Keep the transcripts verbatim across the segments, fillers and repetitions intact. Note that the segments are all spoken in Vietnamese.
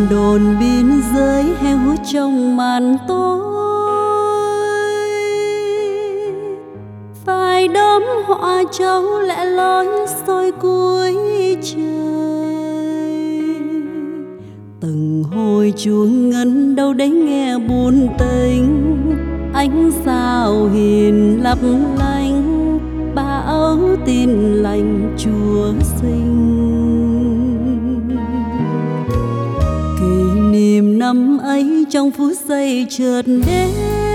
đồn biên giới heo hút trong màn tối, phải đốm họa trâu lẻ loi soi cuối trời. Từng hồi chuông ngân đâu đấy nghe buồn tênh, ánh sao hiền lấp lánh báo tin lành Chúa sinh. Kỷ niệm năm ấy trong phút giây chợt đến,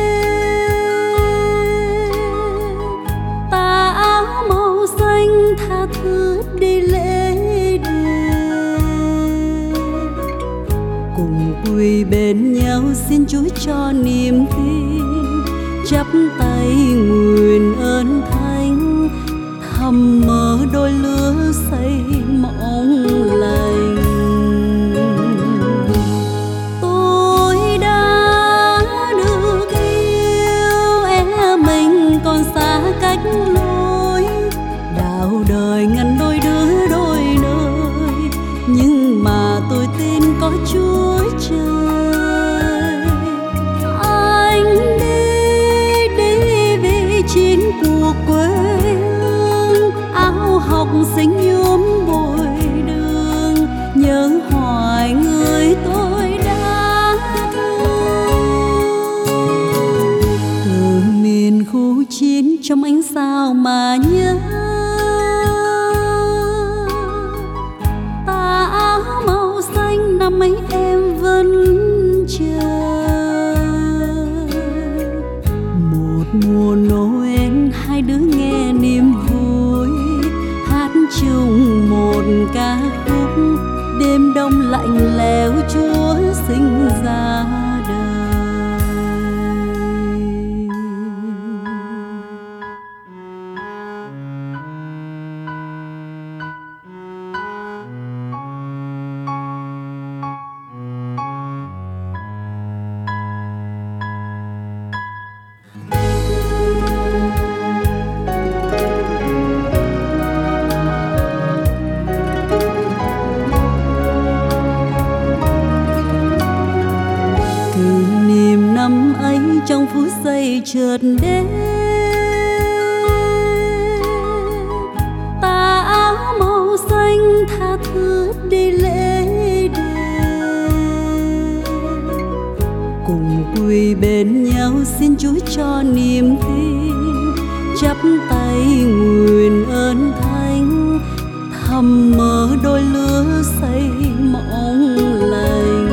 tà áo màu xanh tha thứ đi lễ đền, cùng quỳ bên nhau xin Chúa cho niềm tin, chắp tay nguyện ơn Thánh, thầm mơ đôi lứa xây mộng lành. Tôi đã được yêu, em mình còn xa cách lối, đào đời ngăn đôi đứa đôi nơi, nhưng mà tôi tin có Chúa trời. Anh đi đi vì chiến cuộc quê hương, áo học sinh nhuốm bụi đường, nhớ hoài người tôi đã thương. Từ miền khu chiến trong ánh sao mà nhớ, tà áo màu xanh năm ấy em vẫn chờ. Một mùa Noel hai đứa nghe niềm vui, hát chung một ca khúc, đêm đông lạnh lẽo Chúa sinh ra đời. Năm ấy trong phút giây chợt đến, tà áo màu xanh tha thứ đi lễ đền, cùng quỳ bên nhau xin Chúa cho niềm tin, chắp tay nguyện ơn Thánh, thầm mơ đôi lứa xây mộng lành.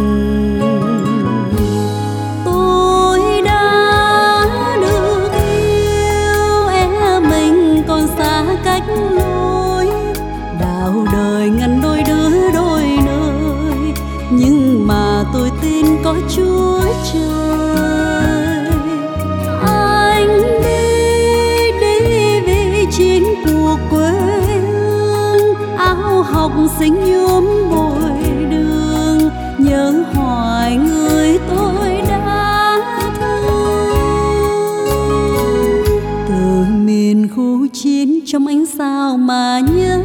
Cách lối đào đời ngăn đôi đứa đôi nơi, nhưng mà tôi tin có Chúa trời. Anh đi đi vì chiến cuộc quê hương, áo học sinh nhuốm bụi đường, nhớ hoài người tôi đã thương. Từ miền khu chiến trong ánh sao mà nhớ,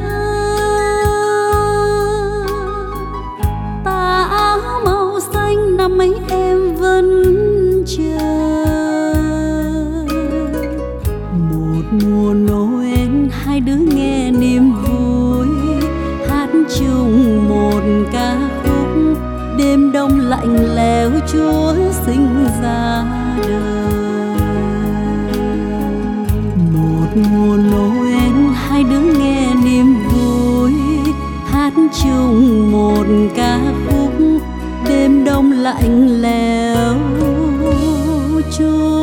tà áo màu xanh năm ấy em vẫn chờ. Một mùa Noel hai đứa nghe niềm vui, hát chung một ca khúc, đêm đông lạnh lẽo Chúa sinh ra đời. Một mùa Noel hai đứa nghe niềm vui, hát chung một ca khúc, đêm đông lạnh lẽo Chúa